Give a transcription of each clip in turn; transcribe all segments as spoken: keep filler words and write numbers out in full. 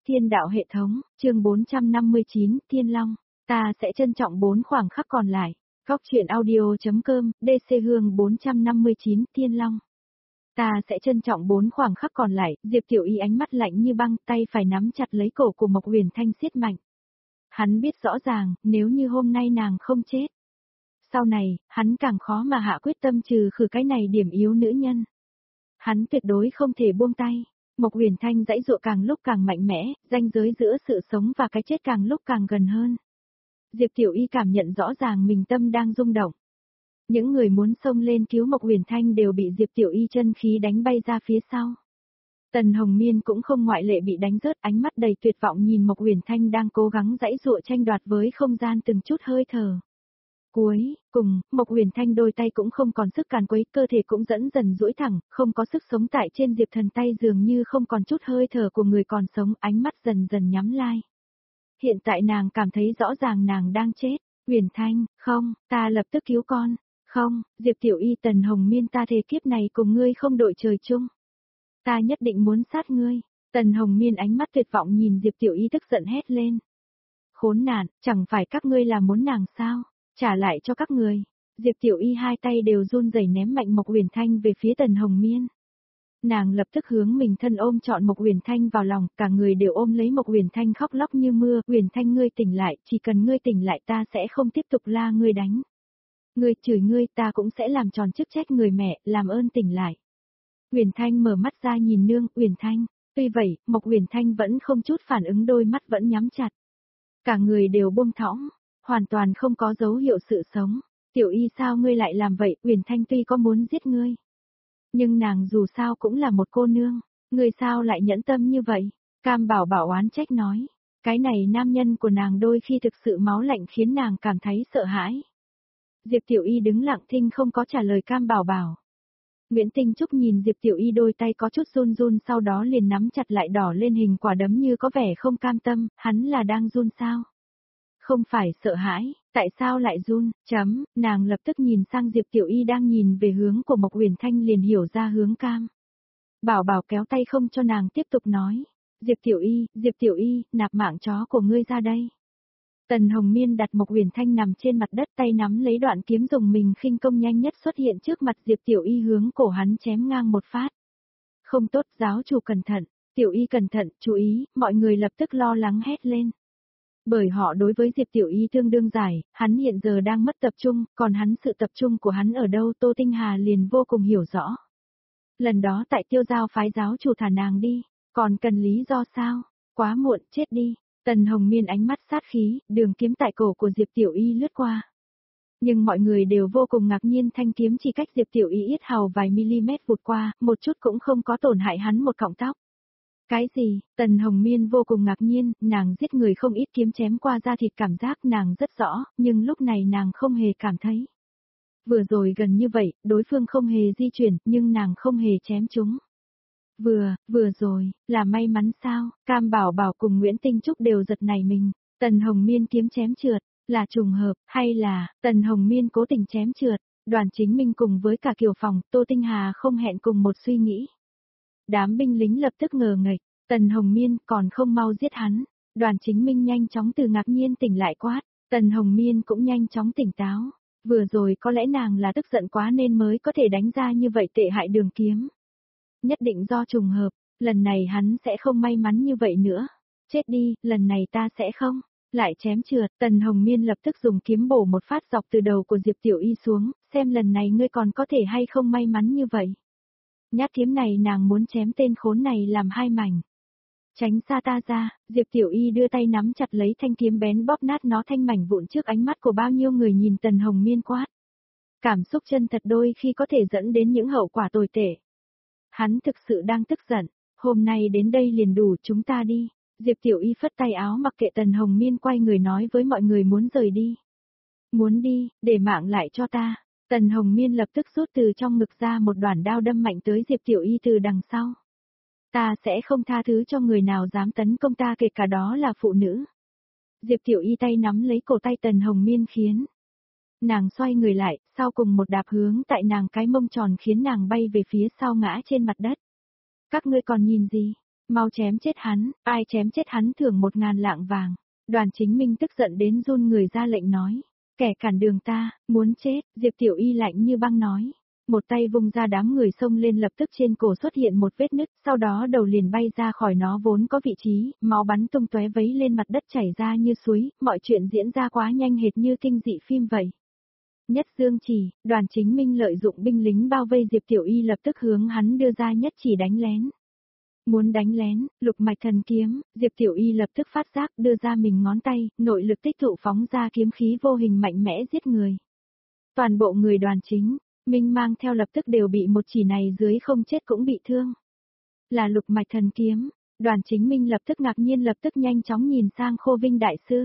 Thiên đạo hệ thống, chương bốn trăm năm mươi chín, Thiên Long. Ta sẽ trân trọng bốn khoảng khắc còn lại. Góc truyện audio.com, đê xê Hương bốn trăm năm mươi chín, Thiên Long. Ta sẽ trân trọng bốn khoảng khắc còn lại, Diệp Tiểu Y ánh mắt lạnh như băng, tay phải nắm chặt lấy cổ của Mộc Huyền Thanh siết mạnh. Hắn biết rõ ràng, nếu như hôm nay nàng không chết, sau này, hắn càng khó mà hạ quyết tâm trừ khử cái này điểm yếu nữ nhân. Hắn tuyệt đối không thể buông tay. Mộc Huyền Thanh giãy giụa càng lúc càng mạnh mẽ, ranh giới giữa sự sống và cái chết càng lúc càng gần hơn. Diệp Tiểu Y cảm nhận rõ ràng mình tâm đang rung động. Những người muốn xông lên cứu Mộc Huyền Thanh đều bị Diệp Tiểu Y chân khí đánh bay ra phía sau. Tần Hồng Miên cũng không ngoại lệ bị đánh rớt, ánh mắt đầy tuyệt vọng nhìn Mộc Huyền Thanh đang cố gắng giãy giụa tranh đoạt với không gian từng chút hơi thở. Cuối cùng, Mộc Huyền Thanh đôi tay cũng không còn sức càn quấy, cơ thể cũng dẫn dần duỗi thẳng, không có sức sống tại trên Diệp Thần tay dường như không còn chút hơi thở của người còn sống, ánh mắt dần dần nhắm lai. Hiện tại nàng cảm thấy rõ ràng nàng đang chết. Huyền Thanh, không, ta lập tức cứu con. Không, Diệp Tiểu Y, Tần Hồng Miên, ta thề kiếp này cùng ngươi không đội trời chung. Ta nhất định muốn sát ngươi. Tần Hồng Miên ánh mắt tuyệt vọng nhìn Diệp Tiểu Y tức giận hét lên. Khốn nạn, chẳng phải các ngươi là muốn nàng sao? Trả lại cho các người. Diệp Tiểu Y hai tay đều run rẩy ném mạnh Mộc Huyền Thanh về phía Tần Hồng Miên. Nàng lập tức hướng mình thân ôm trọn Mộc Huyền Thanh vào lòng, cả người đều ôm lấy Mộc Huyền Thanh khóc lóc như mưa. Huyền Thanh, ngươi tỉnh lại, chỉ cần ngươi tỉnh lại ta sẽ không tiếp tục la ngươi đánh. Ngươi chửi ngươi, ta cũng sẽ làm tròn chức trách người mẹ, làm ơn tỉnh lại. Huyền Thanh mở mắt ra nhìn nương. Huyền Thanh. Tuy vậy, Mộc Huyền Thanh vẫn không chút phản ứng, đôi mắt vẫn nhắm chặt. Cả người đều buông thõng. Hoàn toàn không có dấu hiệu sự sống. Tiểu Y, sao ngươi lại làm vậy? Huyền Thanh tuy có muốn giết ngươi, nhưng nàng dù sao cũng là một cô nương. Ngươi sao lại nhẫn tâm như vậy? Cam Bảo Bảo oán trách nói. Cái này nam nhân của nàng đôi khi thực sự máu lạnh khiến nàng cảm thấy sợ hãi. Diệp Tiểu Y đứng lặng thinh không có trả lời Cam Bảo Bảo. Nguyễn Tinh Trúc nhìn Diệp Tiểu Y đôi tay có chút run run, sau đó liền nắm chặt lại đỏ lên hình quả đấm như có vẻ không cam tâm. Hắn là đang run sao? Không phải sợ hãi, tại sao lại run, chấm, nàng lập tức nhìn sang Diệp Tiểu Y đang nhìn về hướng của Mộc Huyền Thanh liền hiểu ra hướng Cam Bảo Bảo kéo tay không cho nàng tiếp tục nói. Diệp Tiểu Y, Diệp Tiểu Y, nạp mạng chó của ngươi ra đây. Tần Hồng Miên đặt Mộc Huyền Thanh nằm trên mặt đất, tay nắm lấy đoạn kiếm dùng mình khinh công nhanh nhất xuất hiện trước mặt Diệp Tiểu Y, hướng cổ hắn chém ngang một phát. Không tốt, giáo chủ cẩn thận, Tiểu Y cẩn thận, chú ý, mọi người lập tức lo lắng hét lên. Bởi họ đối với Diệp Tiểu Y tương đương giải, hắn hiện giờ đang mất tập trung, còn hắn sự tập trung của hắn ở đâu Tô Tinh Hà liền vô cùng hiểu rõ. Lần đó tại Tiêu Giao phái giáo chủ thả nàng đi, còn cần lý do sao? Quá muộn, chết đi. Tần Hồng Miên ánh mắt sát khí, đường kiếm tại cổ của Diệp Tiểu Y lướt qua. Nhưng mọi người đều vô cùng ngạc nhiên, thanh kiếm chỉ cách Diệp Tiểu Y yết hầu vài mm vụt qua, một chút cũng không có tổn hại hắn một cọng tóc. Cái gì? Tần Hồng Miên vô cùng ngạc nhiên, nàng giết người không ít, kiếm chém qua da thịt cảm giác nàng rất rõ, nhưng lúc này nàng không hề cảm thấy. Vừa rồi gần như vậy, đối phương không hề di chuyển, nhưng nàng không hề chém chúng. Vừa, vừa rồi, là may mắn sao? Cam Bảo Bảo cùng Nguyễn Tinh Trúc đều giật nảy mình. Tần Hồng Miên kiếm chém trượt, là trùng hợp, hay là, Tần Hồng Miên cố tình chém trượt? Đoàn Chính Minh cùng với cả Kiều Phòng, Tô Tinh Hà không hẹn cùng một suy nghĩ. Đám binh lính lập tức ngờ nghệch, Tần Hồng Miên còn không mau giết hắn. Đoàn Chính Minh nhanh chóng từ ngạc nhiên tỉnh lại quát, Tần Hồng Miên cũng nhanh chóng tỉnh táo. Vừa rồi có lẽ nàng là tức giận quá nên mới có thể đánh ra như vậy, tệ hại đường kiếm. Nhất định do trùng hợp, lần này hắn sẽ không may mắn như vậy nữa. Chết đi, lần này ta sẽ không. Lại chém trượt, Tần Hồng Miên lập tức dùng kiếm bổ một phát dọc từ đầu của Diệp Tiểu Y xuống, xem lần này ngươi còn có thể hay không may mắn như vậy. Nhát kiếm này nàng muốn chém tên khốn này làm hai mảnh. Tránh xa ta ra, Diệp Tiểu Y đưa tay nắm chặt lấy thanh kiếm bén bóp nát nó thanh mảnh vụn trước ánh mắt của bao nhiêu người nhìn Tần Hồng Miên quát. Cảm xúc chân thật đôi khi có thể dẫn đến những hậu quả tồi tệ. Hắn thực sự đang tức giận, hôm nay đến đây liền đủ, chúng ta đi. Diệp Tiểu Y phất tay áo mặc kệ Tần Hồng Miên, quay người nói với mọi người muốn rời đi. Muốn đi, để mạng lại cho ta. Tần Hồng Miên lập tức rút từ trong ngực ra một đoạn đao đâm mạnh tới Diệp Tiểu Y từ đằng sau. Ta sẽ không tha thứ cho người nào dám tấn công ta, kể cả đó là phụ nữ. Diệp Tiểu Y tay nắm lấy cổ tay Tần Hồng Miên khiến nàng xoay người lại, sau cùng một đạp hướng tại nàng cái mông tròn khiến nàng bay về phía sau ngã trên mặt đất. Các ngươi còn nhìn gì? Mau chém chết hắn, ai chém chết hắn thưởng một ngàn lạng vàng. Đoàn Chính Minh tức giận đến run người ra lệnh nói. Kẻ cản đường ta, muốn chết, Diệp Tiểu Y lạnh như băng nói. Một tay vung ra đám người xông lên lập tức trên cổ xuất hiện một vết nứt, sau đó đầu liền bay ra khỏi nó vốn có vị trí, máu bắn tung tóe vấy lên mặt đất chảy ra như suối, mọi chuyện diễn ra quá nhanh hệt như kinh dị phim vậy. Nhất Dương chỉ, Đoàn Chính Minh lợi dụng binh lính bao vây Diệp Tiểu Y lập tức hướng hắn đưa ra nhất chỉ đánh lén. Muốn đánh lén, lục mạch thần kiếm, Diệp Tiểu Y lập tức phát giác đưa ra mình ngón tay, nội lực tích tụ phóng ra kiếm khí vô hình mạnh mẽ giết người. Toàn bộ người Đoàn Chính Minh mang theo lập tức đều bị một chỉ này dưới không chết cũng bị thương. Là lục mạch thần kiếm, Đoàn Chính Minh lập tức ngạc nhiên lập tức nhanh chóng nhìn sang Khô Vinh Đại Sư.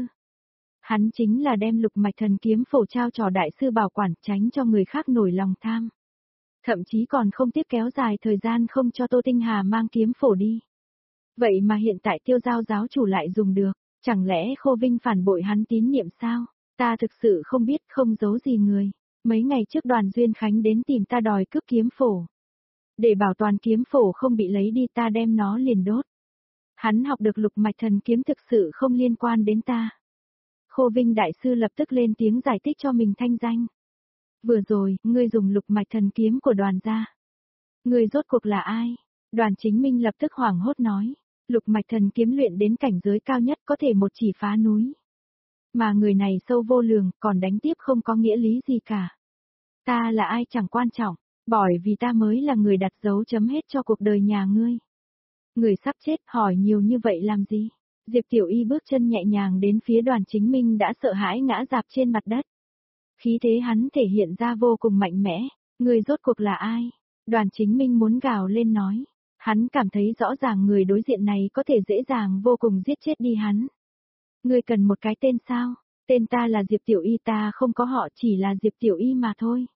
Hắn chính là đem lục mạch thần kiếm phổ trao cho Đại Sư bảo quản tránh cho người khác nổi lòng tham. Thậm chí còn không tiếc kéo dài thời gian không cho Tô Tinh Hà mang kiếm phổ đi. Vậy mà hiện tại Tiêu Giao giáo chủ lại dùng được, chẳng lẽ Khô Vinh phản bội hắn tín niệm sao? Ta thực sự không biết, không giấu gì người. Mấy ngày trước Đoàn Duyên Khánh đến tìm ta đòi cướp kiếm phổ. Để bảo toàn kiếm phổ không bị lấy đi ta đem nó liền đốt. Hắn học được lục mạch thần kiếm thực sự không liên quan đến ta. Khô Vinh Đại Sư lập tức lên tiếng giải thích cho mình thanh danh. Vừa rồi, ngươi dùng lục mạch thần kiếm của Đoàn gia. Ngươi rốt cuộc là ai? Đoàn Chính Minh lập tức hoảng hốt nói. Lục mạch thần kiếm luyện đến cảnh giới cao nhất có thể một chỉ phá núi. Mà người này sâu vô lường, còn đánh tiếp không có nghĩa lý gì cả. Ta là ai chẳng quan trọng, bởi vì ta mới là người đặt dấu chấm hết cho cuộc đời nhà ngươi. Người sắp chết hỏi nhiều như vậy làm gì? Diệp Tiểu Y bước chân nhẹ nhàng đến phía Đoàn Chính Minh đã sợ hãi ngã rạp trên mặt đất. Khí thế hắn thể hiện ra vô cùng mạnh mẽ, người rốt cuộc là ai? Đoàn Chính Minh muốn gào lên nói. Hắn cảm thấy rõ ràng người đối diện này có thể dễ dàng vô cùng giết chết đi hắn. Ngươi cần một cái tên sao? Tên ta là Diệp Tiểu Y, ta không có họ, chỉ là Diệp Tiểu Y mà thôi.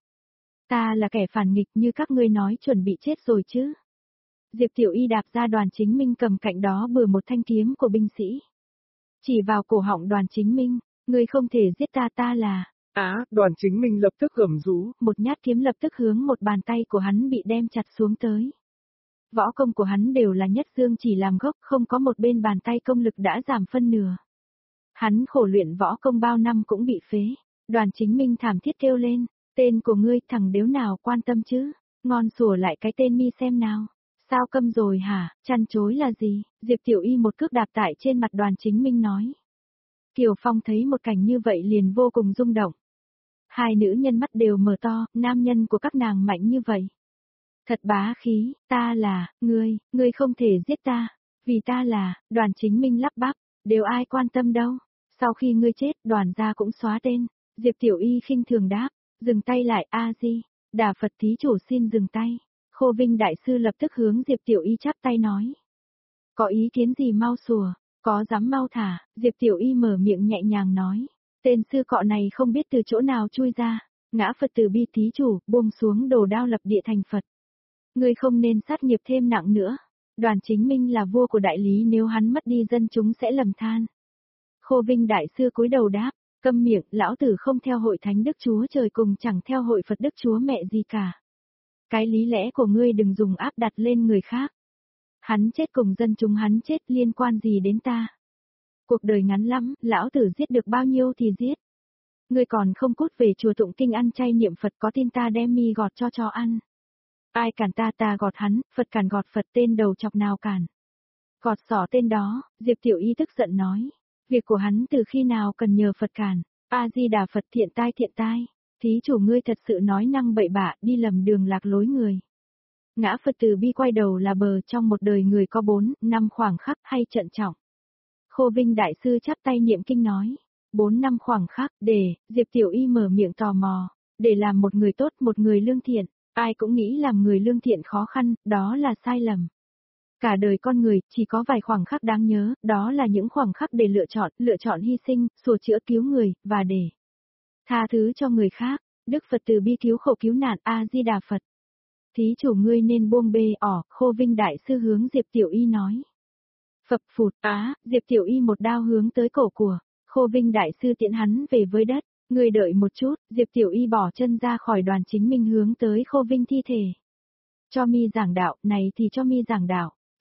Ta là kẻ phản nghịch như các ngươi nói chuẩn bị chết rồi chứ. Diệp Tiểu Y đạp ra Đoàn Chính Minh cầm cạnh đó bừa một thanh kiếm của binh sĩ. Chỉ vào cổ họng Đoàn Chính Minh, ngươi không thể giết ta, ta là... Á, à, Đoàn Chính Minh lập tức gầm rú. Một nhát kiếm lập tức hướng một bàn tay của hắn bị đem chặt xuống tới. Võ công của hắn đều là nhất dương chỉ làm gốc, không có một bên bàn tay công lực đã giảm phân nửa. Hắn khổ luyện võ công bao năm cũng bị phế. Đoàn Chính Minh thảm thiết kêu lên, tên của ngươi thằng đếu nào quan tâm chứ, ngon sủa lại cái tên mi xem nào. Sao câm rồi hả, chăn chối là gì? Diệp Tiểu Y một cước đạp tại trên mặt Đoàn Chính Minh nói. Kiều Phong thấy một cảnh như vậy liền vô cùng rung động. Hai nữ nhân mắt đều mở to, nam nhân của các nàng mạnh như vậy. Thật bá khí, ta là, ngươi, ngươi không thể giết ta, vì ta là, Đoàn Chính Minh lắp bắp, đều ai quan tâm đâu. Sau khi ngươi chết, Đoàn gia cũng xóa tên. Diệp Tiểu Y khinh thường đáp, dừng tay lại, A Di, Đà Phật thí chủ xin dừng tay. Khô Vinh Đại Sư lập tức hướng Diệp Tiểu Y chắp tay nói. Có ý kiến gì mau sủa, có dám mau thả, Diệp Tiểu Y mở miệng nhẹ nhàng nói. Tên sư cọ này không biết từ chỗ nào chui ra, ngã Phật từ bi thí chủ, buông xuống đồ đao lập địa thành Phật. Ngươi không nên sát nghiệp thêm nặng nữa. Đoàn Chính Minh là vua của đại lý, nếu hắn mất đi dân chúng sẽ lầm than. Khô Vinh Đại Sư cúi đầu đáp, câm miệng, lão tử không theo hội Thánh Đức Chúa Trời cùng chẳng theo hội Phật Đức Chúa Mẹ gì cả. Cái lý lẽ của ngươi đừng dùng áp đặt lên người khác. Hắn chết cùng dân chúng hắn chết liên quan gì đến ta. Cuộc đời ngắn lắm, lão tử giết được bao nhiêu thì giết. Ngươi còn không cút về chùa tụng kinh ăn chay niệm Phật, có tin ta đem mi gọt cho chó ăn. Ai cản ta ta gọt hắn, Phật cản gọt Phật, tên đầu chọc nào cản. Gọt xỏ tên đó, Diệp Tiểu Y tức giận nói. Việc của hắn từ khi nào cần nhờ Phật cản. A-di-đà Phật, thiện tai thiện tai. Thí chủ ngươi thật sự nói năng bậy bạ, đi lầm đường lạc lối người. Ngã Phật từ bi quay đầu là bờ, trong một đời người có bốn, năm khoảng khắc hay trận trọng. Khô Vinh Đại Sư chắp tay niệm kinh nói. Bốn năm khoảng khắc, để, Diệp Tiểu Y mở miệng tò mò. Để làm một người tốt, một người lương thiện. Ai cũng nghĩ làm người lương thiện khó khăn, đó là sai lầm. Cả đời con người, chỉ có vài khoảng khắc đáng nhớ, đó là những khoảng khắc để lựa chọn, lựa chọn hy sinh, sửa chữa cứu người, và để tha thứ cho người khác. Đức Phật từ bi cứu khổ cứu nạn, A-di-đà Phật. Thí chủ ngươi nên buông bê ỏ, Khô Vinh Đại Sư hướng Diệp Tiểu Y nói. Phập phụt, á, Diệp Tiểu Y một đao hướng tới cổ của Khô Vinh Đại Sư tiễn hắn về với đất. Người đợi một chút, Diệp Tiểu Y bỏ chân ra khỏi Đoàn Chính Minh hướng tới Khô Vinh thi thể. Cho mi giảng đạo, này thì cho mi giảng đạo.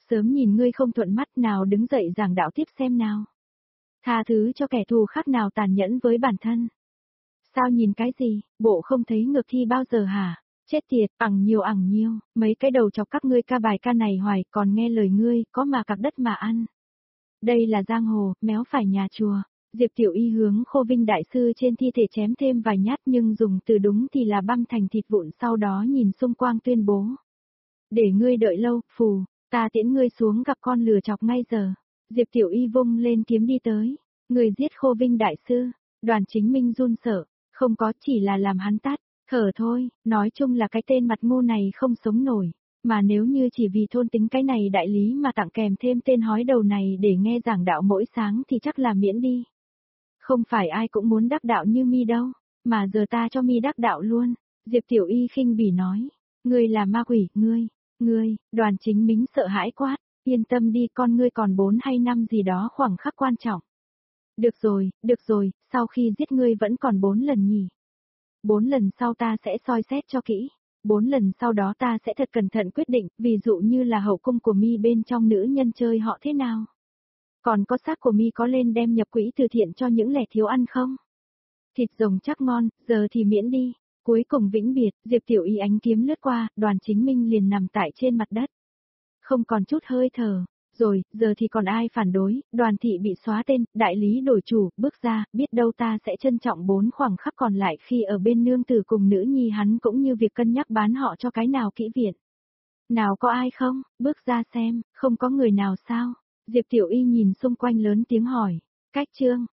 Sớm nhìn ngươi không thuận mắt nào đứng dậy giảng đạo tiếp xem nào. Tha thứ cho kẻ thù khác nào tàn nhẫn với bản thân. Sao nhìn cái gì, bộ không thấy ngược thi bao giờ hả? Chết tiệt, ẳng nhiều ẳng nhiều, mấy cái đầu chọc các ngươi ca bài ca này hoài còn nghe lời ngươi, có mà cặc đất mà ăn. Đây là giang hồ, méo phải nhà chùa. Diệp Tiểu Y hướng Khô Vinh Đại Sư trên thi thể chém thêm vài nhát nhưng dùng từ đúng thì là băm thành thịt vụn, sau đó nhìn xung quanh tuyên bố. Để ngươi đợi lâu, phù, ta tiễn ngươi xuống gặp con lừa chọc ngay giờ. Diệp Tiểu Y vung lên kiếm đi tới. Người giết Khô Vinh Đại Sư, Đoàn Chính Minh run sợ, không có chỉ là làm hắn tát, thở thôi, nói chung là cái tên mặt ngu này không sống nổi. Mà nếu như chỉ vì thôn tính cái này đại lý mà tặng kèm thêm tên hói đầu này để nghe giảng đạo mỗi sáng thì chắc là miễn đi. Không phải ai cũng muốn đắc đạo như mi đâu, mà giờ ta cho mi đắc đạo luôn. Diệp Tiểu Y khinh bỉ nói, ngươi là ma quỷ, ngươi, ngươi, Đoàn Chính Minh sợ hãi quát, yên tâm đi con, ngươi còn bốn hay năm gì đó khoảng khắc quan trọng. Được rồi, được rồi, sau khi giết ngươi vẫn còn bốn lần nhỉ. Bốn lần sau ta sẽ soi xét cho kỹ. Bốn lần sau đó ta sẽ thật cẩn thận quyết định, ví dụ như là hậu cung của mi bên trong nữ nhân chơi họ thế nào. Còn có xác của mi có lên đem nhập quỹ từ thiện cho những lẻ thiếu ăn không? Thịt rồng chắc ngon, giờ thì miễn đi. Cuối cùng vĩnh biệt, Diệp Tiểu Y ánh kiếm lướt qua, Đoàn Chính Minh liền nằm tại trên mặt đất. Không còn chút hơi thở. Rồi, giờ thì còn ai phản đối, Đoàn thị bị xóa tên, đại lý đổi chủ, bước ra, biết đâu ta sẽ trân trọng bốn khoảng khắc còn lại khi ở bên nương tử cùng nữ nhi hắn, cũng như việc cân nhắc bán họ cho cái nào kỹ viện. Nào có ai không, bước ra xem, không có người nào sao? Diệp Tiểu Y nhìn xung quanh lớn tiếng hỏi, cách trương,